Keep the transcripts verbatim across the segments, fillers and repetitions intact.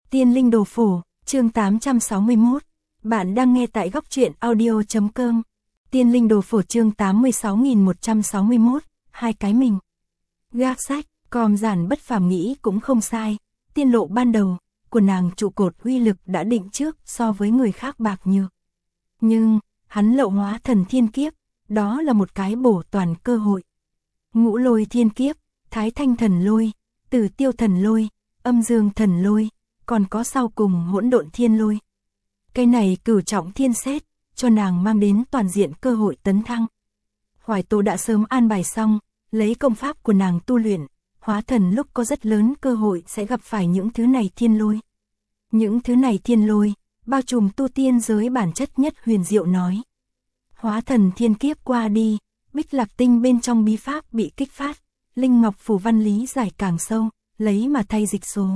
Tiên linh đồ phổ, chương tám trăm sáu mươi mốt. Bạn đang nghe tại góc truyện audio chấm com. Tiên linh đồ phổ chương tám mươi sáu nghìn một trăm sáu mươi mốt, hai cái mình. Gác sách, com giản bất phàm nghĩ cũng không sai. Tiên lộ ban đầu của nàng trụ cột uy lực đã định trước so với người khác bạc nhược. Nhưng, hắn lậu hóa thần thiên kiếp, đó là một cái bổ toàn cơ hội. Ngũ lôi thiên kiếp, thái thanh thần lôi, tử tiêu thần lôi, âm dương thần lôi, còn có sau cùng hỗn độn thiên lôi. Cái này cửu trọng thiên xét, cho nàng mang đến toàn diện cơ hội tấn thăng. Hoài Tố đã sớm an bài xong, lấy công pháp của nàng tu luyện, hóa thần lúc có rất lớn cơ hội sẽ gặp phải những thứ này thiên lôi. Những thứ này thiên lôi, bao trùm tu tiên giới bản chất nhất huyền diệu nói. Hóa thần thiên kiếp qua đi, Bích Lạc Tinh bên trong bí pháp bị kích phát, Linh Ngọc phù văn lý giải càng sâu, lấy mà thay dịch số.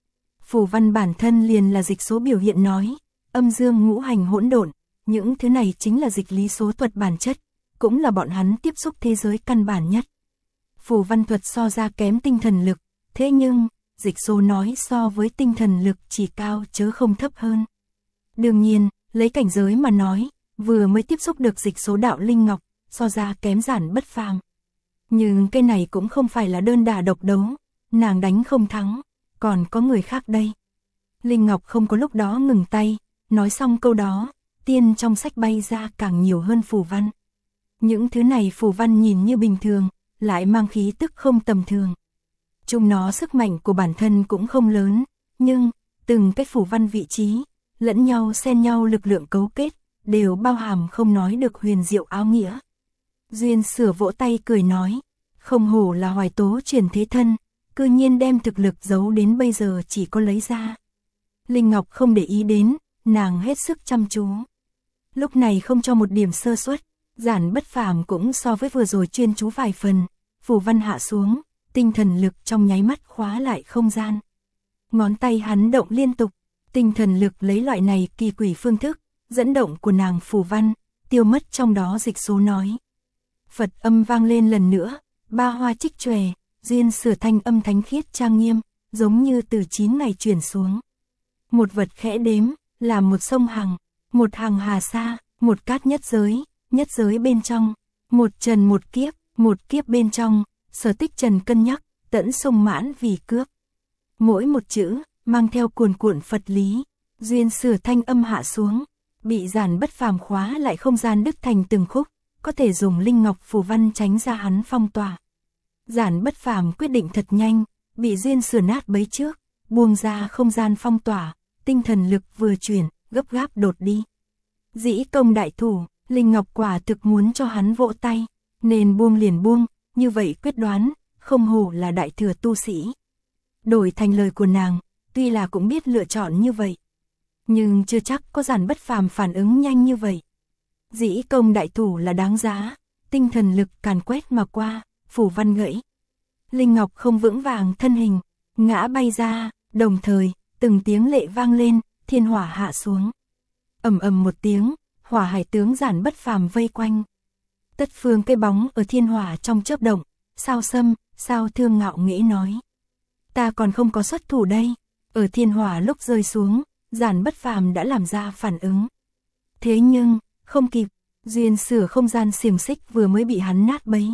Phù văn bản thân liền là dịch số biểu hiện nói, âm dương ngũ hành hỗn độn, những thứ này chính là dịch lý số thuật bản chất, cũng là bọn hắn tiếp xúc thế giới căn bản nhất. Phù văn thuật so ra kém tinh thần lực, thế nhưng, dịch số nói so với tinh thần lực chỉ cao chớ không thấp hơn. Đương nhiên, lấy cảnh giới mà nói, vừa mới tiếp xúc được dịch số đạo Linh Ngọc, so ra kém giản bất phàm. Nhưng cái này cũng không phải là đơn đả độc đấu, nàng đánh không thắng, còn có người khác đây. Linh Ngọc không có lúc đó ngừng tay, nói xong câu đó, tiên trong sách bay ra càng nhiều hơn phù văn. Những thứ này phù văn nhìn như bình thường, lại mang khí tức không tầm thường. Chúng nó sức mạnh của bản thân cũng không lớn, nhưng, từng cái phù văn vị trí, lẫn nhau xen nhau lực lượng cấu kết, đều bao hàm không nói được huyền diệu áo nghĩa. Duyên Sửa vỗ tay cười nói, không hổ là Hoài Tố truyền thế thân, cư nhiên đem thực lực giấu đến bây giờ chỉ có lấy ra. Linh Ngọc không để ý đến, nàng hết sức chăm chú. Lúc này không cho một điểm sơ suất, giản bất phàm cũng so với vừa rồi chuyên chú vài phần, phù văn hạ xuống, tinh thần lực trong nháy mắt khóa lại không gian. Ngón tay hắn động liên tục, tinh thần lực lấy loại này kỳ quỷ phương thức, dẫn động của nàng phù văn, tiêu mất trong đó dịch số nói. Phật âm vang lên lần nữa, ba hoa trích chòe, Duyên Sửa thanh âm thánh khiết trang nghiêm, giống như từ chín ngày chuyển xuống. Một vật khẽ đếm, là một sông hằng, một hàng hà sa, một cát nhất giới, nhất giới bên trong, một trần một kiếp, một kiếp bên trong, Sở Tích Trần cân nhắc, tẫn sông mãn vì cướp. Mỗi một chữ, mang theo cuồn cuộn Phật lý, Duyên Sửa thanh âm hạ xuống, bị giản bất phàm khóa lại không gian đứt thành từng khúc, có thể dùng Linh Ngọc phù văn tránh ra hắn phong tỏa. Giản bất phàm quyết định thật nhanh, bị Duyên Sửa nát bấy trước, buông ra không gian phong tỏa, tinh thần lực vừa chuyển, gấp gáp đột đi. Dĩ công đại thủ, Linh Ngọc quả thực muốn cho hắn vỗ tay, nên buông liền buông, như vậy quyết đoán, không hổ là đại thừa tu sĩ. Đổi thành lời của nàng, tuy là cũng biết lựa chọn như vậy, nhưng chưa chắc có giản bất phàm phản ứng nhanh như vậy. Dĩ công đại thủ là đáng giá, tinh thần lực càn quét mà qua, phủ văn gãy. Linh Ngọc không vững vàng thân hình, ngã bay ra, đồng thời, từng tiếng lệ vang lên, thiên hỏa hạ xuống. Ầm ầm một tiếng, hỏa hải tướng giản bất phàm vây quanh. Tất phương cây bóng ở thiên hỏa trong chớp động, Sao Sâm, Sao Thương ngạo nghễ nói. Ta còn không có xuất thủ đây, ở thiên hỏa lúc rơi xuống, giản bất phàm đã làm ra phản ứng. Thế nhưng, không kịp, Duyên Sửa không gian xiềng xích vừa mới bị hắn nát bấy.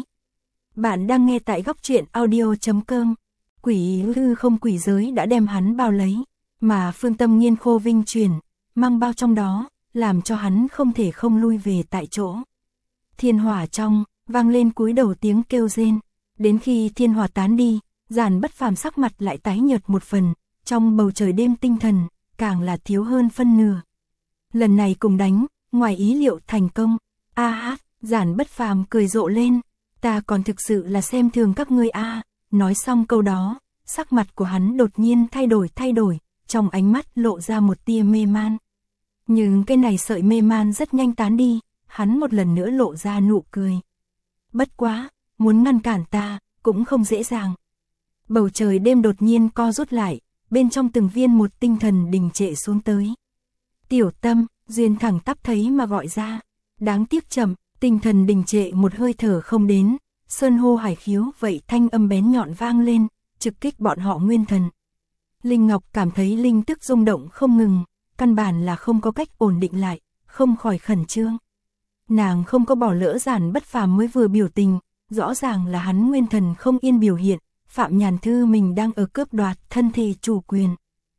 Bạn đang nghe tại góc truyện audio chấm com. Quỷ hư không quỷ giới đã đem hắn bao lấy, mà phương tâm nghiên khô vinh truyền, mang bao trong đó, làm cho hắn không thể không lui về tại chỗ. Thiên hỏa trong, vang lên cúi đầu tiếng kêu rên, đến khi thiên hỏa tán đi, giản bất phàm sắc mặt lại tái nhợt một phần, trong bầu trời đêm tinh thần, càng là thiếu hơn phân nửa. Lần này cùng đánh, ngoài ý liệu thành công, a hát, giản bất phàm cười rộ lên, ta còn thực sự là xem thường các ngươi a. Nói xong câu đó, sắc mặt của hắn đột nhiên thay đổi thay đổi, trong ánh mắt lộ ra một tia mê man. Nhưng cái này sợi mê man rất nhanh tán đi, hắn một lần nữa lộ ra nụ cười. Bất quá, muốn ngăn cản ta, cũng không dễ dàng. Bầu trời đêm đột nhiên co rút lại, bên trong từng viên một tinh thần đình trệ xuống tới. Tiểu Tâm, Duyên thẳng tắp thấy mà gọi ra. Đáng tiếc chậm, tinh thần đình trệ một hơi thở không đến. Sơn hô hải khiếu vậy thanh âm bén nhọn vang lên, trực kích bọn họ nguyên thần. Linh Ngọc cảm thấy linh tức rung động không ngừng, căn bản là không có cách ổn định lại, không khỏi khẩn trương. Nàng không có bỏ lỡ Giản Bất Phàm mới vừa biểu tình, rõ ràng là hắn nguyên thần không yên biểu hiện, Phạm Nhàn Thư mình đang ở cướp đoạt thân thể chủ quyền.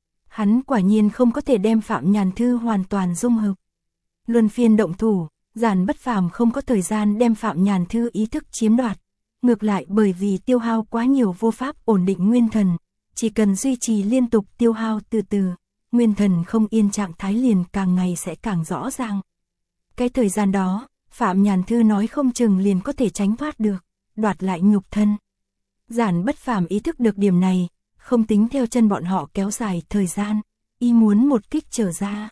Hắn quả nhiên không có thể đem Phạm Nhàn Thư hoàn toàn dung hợp. Luân phiên động thủ, Giản Bất Phàm không có thời gian đem Phạm Nhàn Thư ý thức chiếm đoạt. Ngược lại bởi vì tiêu hao quá nhiều vô pháp ổn định nguyên thần, chỉ cần duy trì liên tục tiêu hao từ từ, nguyên thần không yên trạng thái liền càng ngày sẽ càng rõ ràng. Cái thời gian đó, Phạm Nhàn Thư nói không chừng liền có thể tránh thoát được, đoạt lại nhục thân. Giản Bất Phàm ý thức được điểm này, không tính theo chân bọn họ kéo dài thời gian, y muốn một kích trở ra.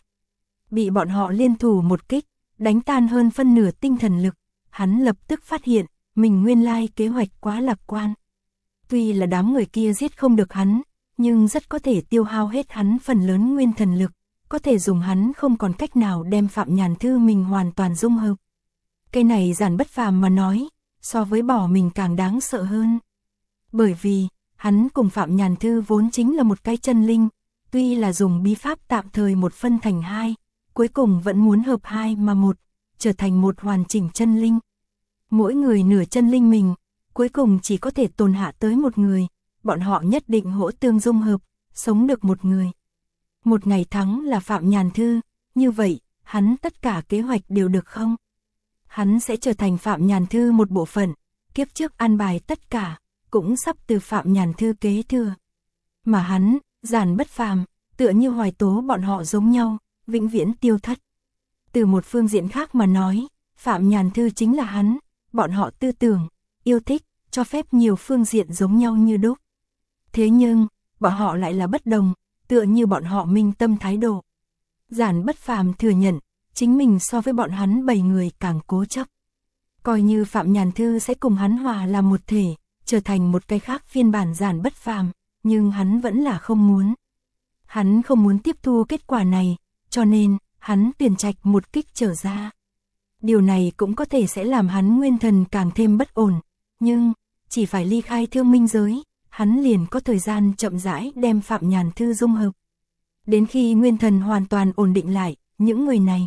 Bị bọn họ liên thủ một kích, đánh tan hơn phân nửa tinh thần lực, hắn lập tức phát hiện, mình nguyên lai kế hoạch quá lạc quan. Tuy là đám người kia giết không được hắn, nhưng rất có thể tiêu hao hết hắn phần lớn nguyên thần lực, có thể dùng hắn không còn cách nào đem Phạm Nhàn Thư mình hoàn toàn dung hợp. Cái này Giản Bất Phàm mà nói, so với bỏ mình càng đáng sợ hơn. Bởi vì, hắn cùng Phạm Nhàn Thư vốn chính là một cái chân linh, tuy là dùng bí pháp tạm thời một phân thành hai, cuối cùng vẫn muốn hợp hai mà một, trở thành một hoàn chỉnh chân linh. Mỗi người nửa chân linh mình, cuối cùng chỉ có thể tồn hạ tới một người, bọn họ nhất định hỗ tương dung hợp, sống được một người. Một ngày thắng là Phạm Nhàn Thư, như vậy, hắn tất cả kế hoạch đều được không? Hắn sẽ trở thành Phạm Nhàn Thư một bộ phận, kiếp trước an bài tất cả, cũng sắp từ Phạm Nhàn Thư kế thừa. Mà hắn, Giản Bất Phàm, tựa như Hoài Tố bọn họ giống nhau, vĩnh viễn tiêu thất. Từ một phương diện khác mà nói, Phạm Nhàn Thư chính là hắn, bọn họ tư tưởng, yêu thích, cho phép nhiều phương diện giống nhau như đúc. Thế nhưng, bọn họ lại là bất đồng, tựa như bọn họ minh tâm thái độ. Giản Bất Phàm thừa nhận, chính mình so với bọn hắn bảy người càng cố chấp. Coi như Phạm Nhàn Thư sẽ cùng hắn hòa làm một thể, trở thành một cái khác phiên bản Giản Bất Phàm, nhưng hắn vẫn là không muốn. Hắn không muốn tiếp thu kết quả này, cho nên, hắn tuyển trạch một kích trở ra. Điều này cũng có thể sẽ làm hắn nguyên thần càng thêm bất ổn, nhưng, chỉ phải ly khai Thương Minh giới, hắn liền có thời gian chậm rãi đem Phạm Nhàn Thư dung hợp. Đến khi nguyên thần hoàn toàn ổn định lại, những người này.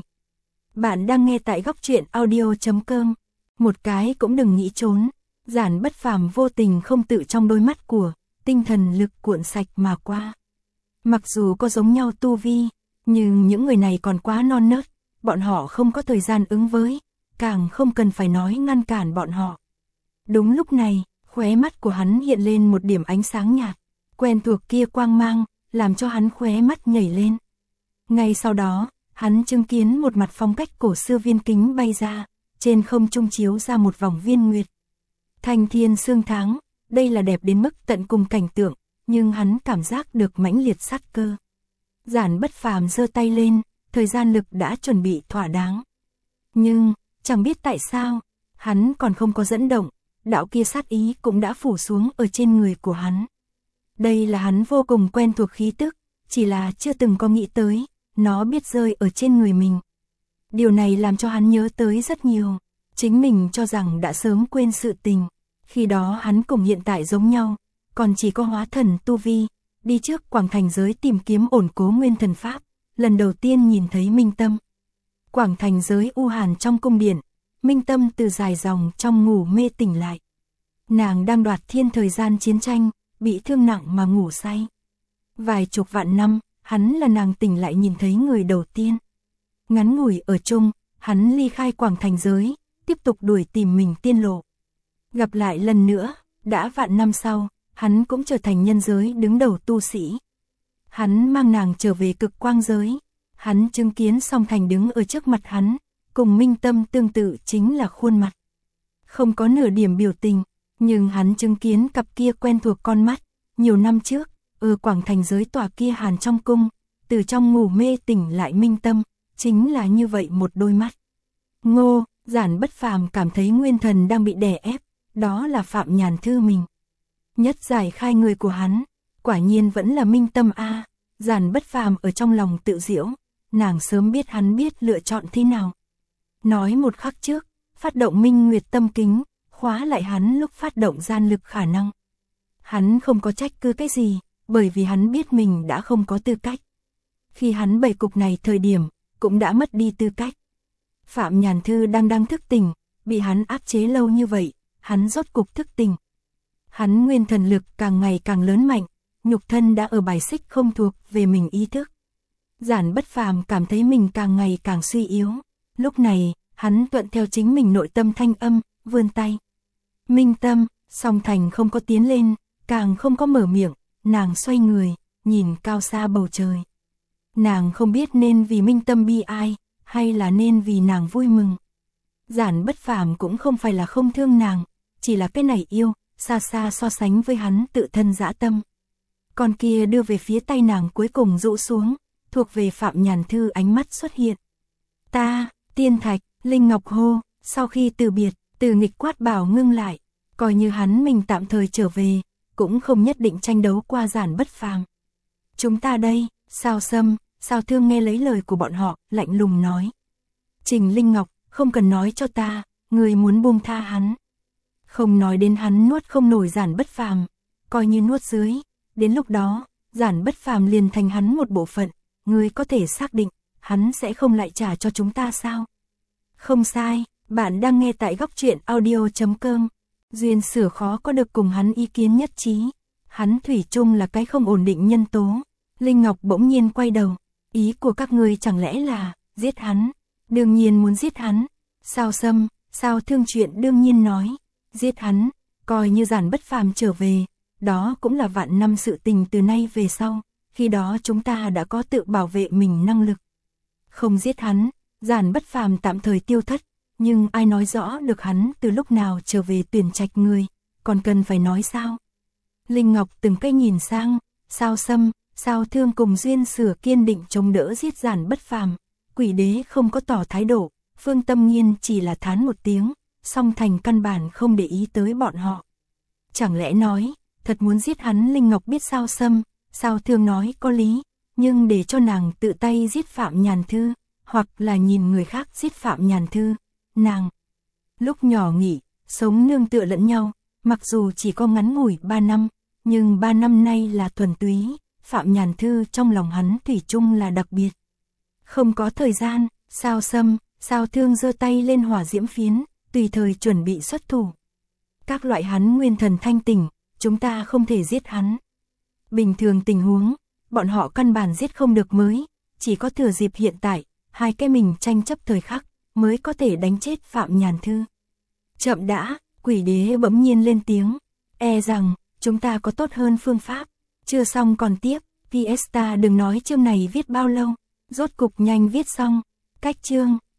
Bạn đang nghe tại góc truyện audio chấm com, một cái cũng đừng nghĩ trốn. Giản Bất Phàm vô tình không tự trong đôi mắt của, tinh thần lực cuộn sạch mà qua. Mặc dù có giống nhau tu vi, nhưng những người này còn quá non nớt, bọn họ không có thời gian ứng với, càng không cần phải nói ngăn cản bọn họ. Đúng lúc này, khóe mắt của hắn hiện lên một điểm ánh sáng nhạt, quen thuộc kia quang mang, làm cho hắn khóe mắt nhảy lên. Ngay sau đó, hắn chứng kiến một mặt phong cách cổ xưa viên kính bay ra, trên không trung chiếu ra một vòng viên nguyệt. Thanh thiên sương tháng, đây là đẹp đến mức tận cùng cảnh tượng, nhưng hắn cảm giác được mãnh liệt sát cơ. Giản Bất Phàm giơ tay lên, thời gian lực đã chuẩn bị thỏa đáng. Nhưng, chẳng biết tại sao, hắn còn không có dẫn động, đạo kia sát ý cũng đã phủ xuống ở trên người của hắn. Đây là hắn vô cùng quen thuộc khí tức, chỉ là chưa từng có nghĩ tới, nó biết rơi ở trên người mình. Điều này làm cho hắn nhớ tới rất nhiều, chính mình cho rằng đã sớm quên sự tình. Khi đó hắn cùng hiện tại giống nhau, còn chỉ có hóa thần tu vi, đi trước Quảng Thành giới tìm kiếm ổn cố nguyên thần pháp, lần đầu tiên nhìn thấy Minh Tâm. Quảng Thành giới u hàn trong cung điện, Minh Tâm từ dài dòng trong ngủ mê tỉnh lại. Nàng đang đoạt thiên thời gian chiến tranh, bị thương nặng mà ngủ say. Vài chục vạn năm, hắn là nàng tỉnh lại nhìn thấy người đầu tiên. Ngắn ngủi ở chung, hắn ly khai Quảng Thành giới, tiếp tục đuổi tìm mình tiên lộ. Gặp lại lần nữa, đã vạn năm sau, hắn cũng trở thành nhân giới đứng đầu tu sĩ. Hắn mang nàng trở về cực quang giới. Hắn chứng kiến Song Thành đứng ở trước mặt hắn, cùng Minh Tâm tương tự chính là khuôn mặt. Không có nửa điểm biểu tình, nhưng hắn chứng kiến cặp kia quen thuộc con mắt. Nhiều năm trước, ở Quảng Thành giới tòa kia hàn trong cung, từ trong ngủ mê tỉnh lại Minh Tâm, chính là như vậy một đôi mắt. Ngô, Giản Bất Phàm cảm thấy nguyên thần đang bị đè ép, đó là Phạm Nhàn Thư mình. Nhất giải khai người của hắn, quả nhiên vẫn là Minh Tâm a. Giản Bất Phàm ở trong lòng tự giễu, nàng sớm biết hắn biết lựa chọn thế nào. Nói một khắc trước, phát động Minh Nguyệt tâm kính, khóa lại hắn lúc phát động gian lực khả năng. Hắn không có trách cứ cái gì, bởi vì hắn biết mình đã không có tư cách. Khi hắn bày cục này thời điểm, cũng đã mất đi tư cách. Phạm Nhàn Thư đang đang thức tỉnh, bị hắn áp chế lâu như vậy, hắn rốt cục thức tỉnh. Hắn nguyên thần lực càng ngày càng lớn mạnh, nhục thân đã ở bài xích không thuộc về mình ý thức. Giản Bất Phàm cảm thấy mình càng ngày càng suy yếu. Lúc này, hắn thuận theo chính mình nội tâm thanh âm, vươn tay. Minh Tâm, Song Thành không có tiến lên, càng không có mở miệng, nàng xoay người, nhìn cao xa bầu trời. Nàng không biết nên vì Minh Tâm bi ai, hay là nên vì nàng vui mừng. Giản Bất Phàm cũng không phải là không thương nàng, chỉ là cái này yêu, xa xa so sánh với hắn tự thân dã tâm. Con kia đưa về phía tay nàng cuối cùng rũ xuống, thuộc về Phạm Nhàn Thư ánh mắt xuất hiện. Ta, Tiên Thạch, Linh Ngọc hô, sau khi từ biệt, Từ Nghịch quát bảo ngưng lại, coi như hắn mình tạm thời trở về, cũng không nhất định tranh đấu qua Giản Bất Phàm. Chúng ta đây, Sao Sâm, Sao Thương nghe lấy lời của bọn họ, lạnh lùng nói. Trình Linh Ngọc, không cần nói cho ta, người muốn buông tha hắn. Không nói đến hắn nuốt không nổi Giản Bất Phàm, coi như nuốt dưới, đến lúc đó, Giản Bất Phàm liền thành hắn một bộ phận, người có thể xác định, hắn sẽ không lại trả cho chúng ta sao? Không sai, bạn đang nghe tại góc truyện audio chấm com. Duyên Sửa khó có được cùng hắn ý kiến nhất trí. Hắn thủy chung là cái không ổn định nhân tố. Linh Ngọc bỗng nhiên quay đầu. Ý của các ngươi chẳng lẽ là giết hắn? Đương nhiên muốn giết hắn. Sao Sâm, Sao Thương chuyện đương nhiên nói. Giết hắn, coi như Giản Bất Phàm trở về. Đó cũng là vạn năm sự tình từ nay về sau. Khi đó chúng ta đã có tự bảo vệ mình năng lực. Không giết hắn, Giản Bất Phàm tạm thời tiêu thất. Nhưng ai nói rõ được hắn từ lúc nào trở về Tuyển Trạch người, còn cần phải nói sao? Linh Ngọc từng cái nhìn sang, Sao Sâm, Sao Thương cùng Duyên Sửa kiên định chống đỡ giết Giản Bất Phàm. Quỷ đế không có tỏ thái độ, Phương Tâm Nghiên chỉ là thán một tiếng, Song Thành căn bản không để ý tới bọn họ. Chẳng lẽ nói, thật muốn giết hắn? Linh Ngọc biết Sao Sâm, Sao Thương nói có lý, nhưng để cho nàng tự tay giết Phạm Nhàn Thư, hoặc là nhìn người khác giết Phạm Nhàn Thư, nàng lúc nhỏ nghỉ, sống nương tựa lẫn nhau, mặc dù chỉ có ngắn ngủi ba năm, nhưng ba năm nay là thuần túy, Phạm Nhàn Thư trong lòng hắn thủy chung là đặc biệt. Không có thời gian, Sao Sâm, Sao Thương giơ tay lên hỏa diễm phiến, tùy thời chuẩn bị xuất thủ. Các loại hắn nguyên thần thanh tỉnh, chúng ta không thể giết hắn. Bình thường tình huống, bọn họ căn bản giết không được mới, chỉ có thừa dịp hiện tại, hai cái mình tranh chấp thời khắc, mới có thể đánh chết Phạm Nhàn Thư. Chậm đã, quỷ đế bỗng nhiên lên tiếng, e rằng, chúng ta có tốt hơn phương pháp, chưa xong còn tiếp, Fiesta đừng nói chương này viết bao lâu, rốt cục nhanh viết xong, cách chương,